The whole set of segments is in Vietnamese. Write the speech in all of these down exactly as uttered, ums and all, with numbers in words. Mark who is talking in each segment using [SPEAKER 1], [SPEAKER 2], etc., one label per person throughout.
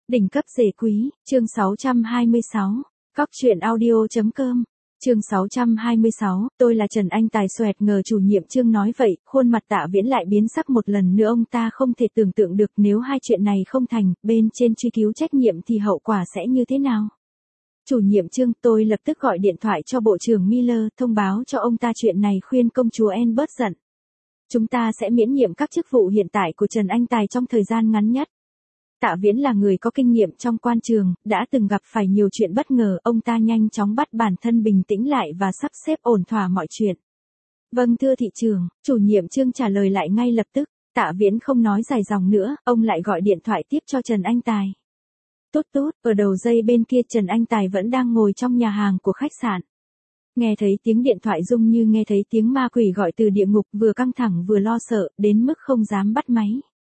[SPEAKER 1] Đỉnh cấp rể quý, chương sáu trăm hai mươi sáu. Cóc truyện audio.com. Chương sáu trăm hai mươi sáu, tôi là Trần Anh Tài. Xoẹt ngờ chủ nhiệm Trương nói vậy, khuôn mặt Tạ Viễn lại biến sắc một lần nữa. Ông ta không thể tưởng tượng được nếu hai chuyện này không thành, bên trên truy cứu trách nhiệm thì hậu quả sẽ như thế nào. Chủ nhiệm Trương, tôi lập tức gọi điện thoại cho Bộ trưởng Miller, thông báo cho ông ta chuyện này, khuyên công chúa Anne bớt giận. Chúng ta sẽ miễn nhiệm các chức vụ hiện tại của Trần Anh Tài trong thời gian ngắn nhất. Tạ Viễn là người có kinh nghiệm trong quan trường, đã từng gặp phải nhiều chuyện bất ngờ, ông ta nhanh chóng bắt bản thân bình tĩnh lại và sắp xếp ổn thỏa mọi chuyện. Vâng thưa thị trưởng, chủ nhiệm Trương trả lời lại ngay lập tức. Tạ Viễn không nói dài dòng nữa, ông lại gọi điện thoại tiếp cho Trần Anh Tài. Tốt tốt, ở đầu dây bên kia Trần Anh Tài vẫn đang ngồi trong nhà hàng của khách sạn. Nghe thấy tiếng điện thoại rung như nghe thấy tiếng ma quỷ gọi từ địa ngục, vừa căng thẳng vừa lo sợ, đến mức không dám bắt máy.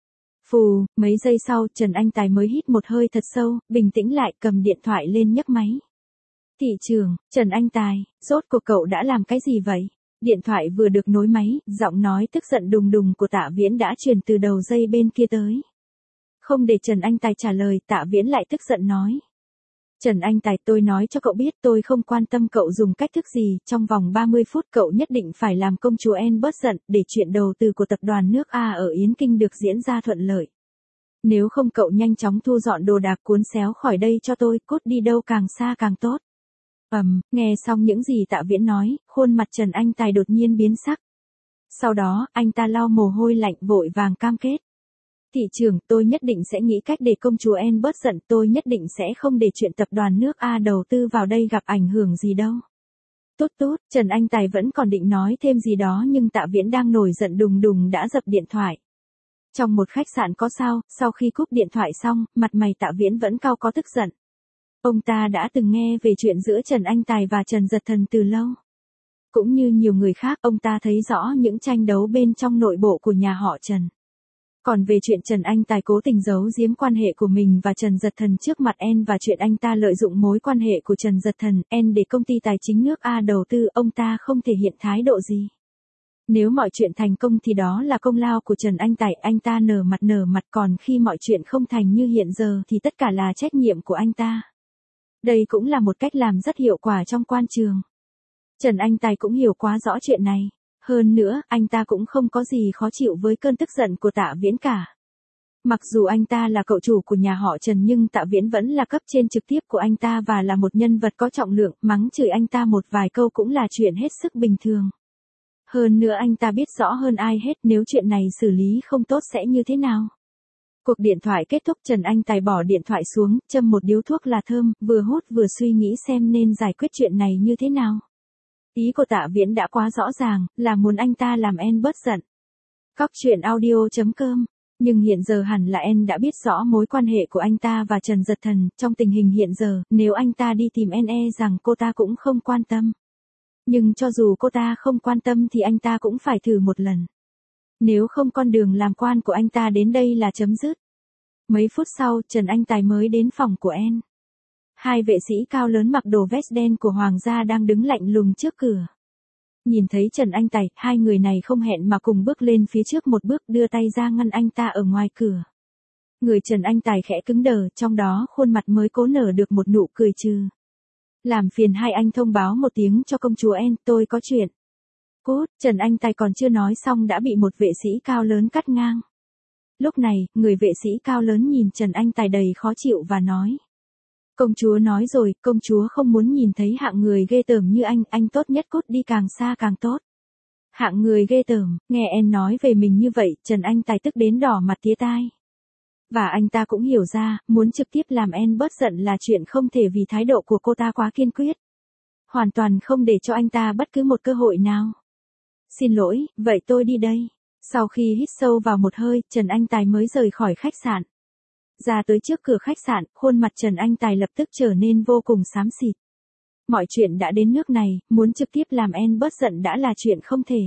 [SPEAKER 1] Phù, mấy giây sau, Trần Anh Tài mới hít một hơi thật sâu, bình tĩnh lại, cầm điện thoại lên nhấc máy. Thị trưởng, Trần Anh Tài, rốt cuộc cậu đã làm cái gì vậy? Điện thoại vừa được nối máy, giọng nói tức giận đùng đùng của Tạ Viễn đã truyền từ đầu dây bên kia tới. Không để Trần Anh Tài trả lời, Tạ Viễn lại tức giận nói. Trần Anh Tài, tôi nói cho cậu biết, tôi không quan tâm cậu dùng cách thức gì, trong vòng ba mươi phút cậu nhất định phải làm công chúa Anne bớt giận, để chuyện đầu tư của tập đoàn nước A ở Yến Kinh được diễn ra thuận lợi. Nếu không cậu nhanh chóng thu dọn đồ đạc cuốn xéo khỏi đây cho tôi, cốt đi đâu càng xa càng tốt. Ầm, um, nghe xong những gì Tạ Viễn nói, khuôn mặt Trần Anh Tài đột nhiên biến sắc. Sau đó, anh ta lau mồ hôi lạnh, vội vàng cam kết. Thị trưởng, tôi nhất định sẽ nghĩ cách để công chúa Anne bớt giận, tôi nhất định sẽ không để chuyện tập đoàn nước A đầu tư vào đây gặp ảnh hưởng gì đâu. Tốt tốt, Trần Anh Tài vẫn còn định nói thêm gì đó nhưng Tạ Viễn đang nổi giận đùng đùng đã dập điện thoại. Trong một khách sạn có sao, sau khi cúp điện thoại xong, mặt mày Tạ Viễn vẫn cau có tức giận. Ông ta đã từng nghe về chuyện giữa Trần Anh Tài và Trần Dật Thần từ lâu. Cũng như nhiều người khác, ông ta thấy rõ những tranh đấu bên trong nội bộ của nhà họ Trần. Còn về chuyện Trần Anh Tài cố tình giấu giếm quan hệ của mình và Trần Dật Thần trước mặt Anne và chuyện anh ta lợi dụng mối quan hệ của Trần Dật Thần, Anne để công ty tài chính nước A đầu tư, ông ta không thể hiện thái độ gì. Nếu mọi chuyện thành công thì đó là công lao của Trần Anh Tài, anh ta nở mặt nở mặt, còn khi mọi chuyện không thành như hiện giờ thì tất cả là trách nhiệm của anh ta. Đây cũng là một cách làm rất hiệu quả trong quan trường. Trần Anh Tài cũng hiểu quá rõ chuyện này. Hơn nữa, anh ta cũng không có gì khó chịu với cơn tức giận của Tạ Viễn cả. Mặc dù anh ta là cậu chủ của nhà họ Trần nhưng Tạ Viễn vẫn là cấp trên trực tiếp của anh ta và là một nhân vật có trọng lượng, mắng chửi anh ta một vài câu cũng là chuyện hết sức bình thường. Hơn nữa anh ta biết rõ hơn ai hết nếu chuyện này xử lý không tốt sẽ như thế nào. Cuộc điện thoại kết thúc, Trần Anh Tài bỏ điện thoại xuống, châm một điếu thuốc là thơm, vừa hút vừa suy nghĩ xem nên giải quyết chuyện này như thế nào. Ý của Tạ Viễn đã quá rõ ràng, là muốn anh ta làm Anne bớt giận. Cóc truyện audio.com. Nhưng hiện giờ hẳn là Anne đã biết rõ mối quan hệ của anh ta và Trần Dật Thần, trong tình hình hiện giờ, nếu anh ta đi tìm Anne e rằng cô ta cũng không quan tâm. Nhưng cho dù cô ta không quan tâm thì anh ta cũng phải thử một lần. Nếu không con đường làm quan của anh ta đến đây là chấm dứt. Mấy phút sau, Trần Anh Tài mới đến phòng của Anne. Hai vệ sĩ cao lớn mặc đồ vest đen của Hoàng gia đang đứng lạnh lùng trước cửa. Nhìn thấy Trần Anh Tài, hai người này không hẹn mà cùng bước lên phía trước một bước, đưa tay ra ngăn anh ta ở ngoài cửa. Người Trần Anh Tài khẽ cứng đờ, trong đó khuôn mặt mới cố nở được một nụ cười trừ. Làm phiền hai anh thông báo một tiếng cho công chúa Anne, tôi có chuyện. Cút, Trần Anh Tài còn chưa nói xong đã bị một vệ sĩ cao lớn cắt ngang. Lúc này, người vệ sĩ cao lớn nhìn Trần Anh Tài đầy khó chịu và nói. Công chúa nói rồi, công chúa không muốn nhìn thấy hạng người ghê tởm như anh, anh tốt nhất cút đi càng xa càng tốt. Hạng người ghê tởm, nghe em nói về mình như vậy, Trần Anh Tài tức đến đỏ mặt tía tai. Và anh ta cũng hiểu ra, muốn trực tiếp làm Anne bớt giận là chuyện không thể vì thái độ của cô ta quá kiên quyết. Hoàn toàn không để cho anh ta bất cứ một cơ hội nào. Xin lỗi, vậy tôi đi đây. Sau khi hít sâu vào một hơi, Trần Anh Tài mới rời khỏi khách sạn. Ra tới trước cửa khách sạn, khuôn mặt Trần Anh Tài lập tức trở nên vô cùng xám xịt. Mọi chuyện đã đến nước này, muốn trực tiếp làm Anne bớt giận đã là chuyện không thể.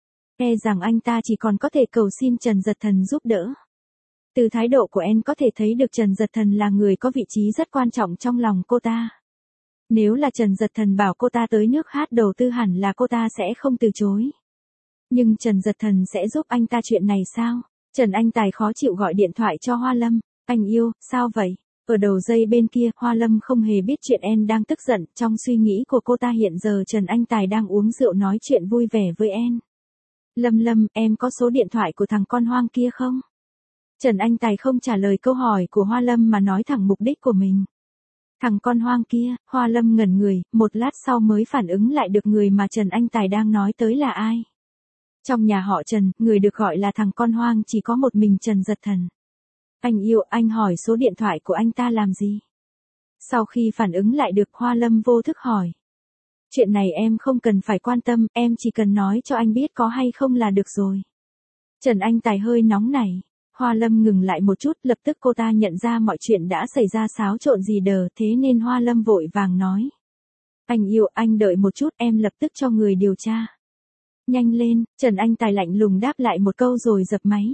[SPEAKER 1] E rằng anh ta chỉ còn có thể cầu xin Trần Dật Thần giúp đỡ. Từ thái độ của Anne có thể thấy được Trần Dật Thần là người có vị trí rất quan trọng trong lòng cô ta. Nếu là Trần Dật Thần bảo cô ta tới nước hát đầu tư hẳn là cô ta sẽ không từ chối. Nhưng Trần Dật Thần sẽ giúp anh ta chuyện này sao? Trần Anh Tài khó chịu gọi điện thoại cho Hoa Lâm. Anh yêu, sao vậy? Ở đầu dây bên kia, Hoa Lâm không hề biết chuyện En đang tức giận, trong suy nghĩ của cô ta hiện giờ Trần Anh Tài đang uống rượu nói chuyện vui vẻ với En. Lâm Lâm, em có số điện thoại của thằng con hoang kia không? Trần Anh Tài không trả lời câu hỏi của Hoa Lâm mà nói thẳng mục đích của mình. Thằng con hoang kia, Hoa Lâm ngẩn người, một lát sau mới phản ứng lại được người mà Trần Anh Tài đang nói tới là ai. Trong nhà họ Trần, người được gọi là thằng con hoang chỉ có một mình Trần Giật Thần. Anh yêu, anh hỏi số điện thoại của anh ta làm gì? Sau khi phản ứng lại được, Hoa Lâm vô thức hỏi. Chuyện này em không cần phải quan tâm, em chỉ cần nói cho anh biết có hay không là được rồi. Trần Anh Tài hơi nóng nảy. Hoa Lâm ngừng lại một chút, lập tức cô ta nhận ra mọi chuyện đã xảy ra xáo trộn gì đờ, thế nên Hoa Lâm vội vàng nói. Anh yêu, anh đợi một chút, em lập tức cho người điều tra. Nhanh lên, Trần Anh Tài lạnh lùng đáp lại một câu rồi dập máy.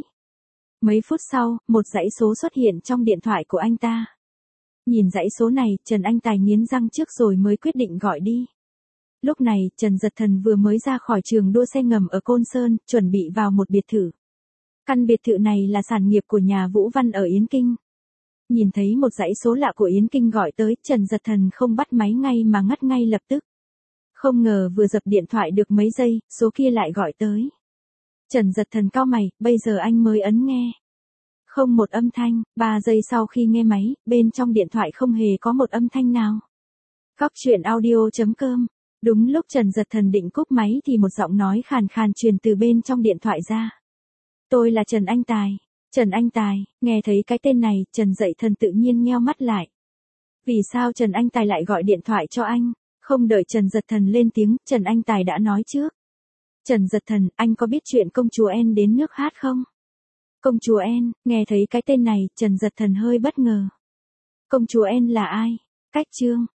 [SPEAKER 1] Mấy phút sau, một dãy số xuất hiện trong điện thoại của anh ta. Nhìn dãy số này, Trần Anh Tài nghiến răng trước rồi mới quyết định gọi đi. Lúc này, Trần Giật Thần vừa mới ra khỏi trường đua xe ngầm ở Côn Sơn, chuẩn bị vào một biệt thự. Căn biệt thự này là sản nghiệp của nhà Vũ Văn ở Yến Kinh. Nhìn thấy một dãy số lạ của Yến Kinh gọi tới, Trần Giật Thần không bắt máy ngay mà ngắt ngay lập tức. Không ngờ vừa dập điện thoại được mấy giây, số kia lại gọi tới. Trần Giật Thần cau mày, bây giờ anh mới ấn nghe. Không một âm thanh, ba giây sau khi nghe máy, bên trong điện thoại không hề có một âm thanh nào. Góc truyện audio chấm com. Đúng lúc Trần Giật Thần định cúp máy thì một giọng nói khàn khàn truyền từ bên trong điện thoại ra. Tôi là Trần Anh Tài. Trần Anh Tài, nghe thấy cái tên này, Trần Giật Thần tự nhiên nheo mắt lại. Vì sao Trần Anh Tài lại gọi điện thoại cho anh? Không đợi Trần Giật Thần lên tiếng, Trần Anh Tài đã nói trước. Trần Giật Thần, anh có biết chuyện công chúa En đến nước hát không? Công chúa En, nghe thấy cái tên này, Trần Giật Thần hơi bất ngờ. Công chúa En là ai? Cách chương.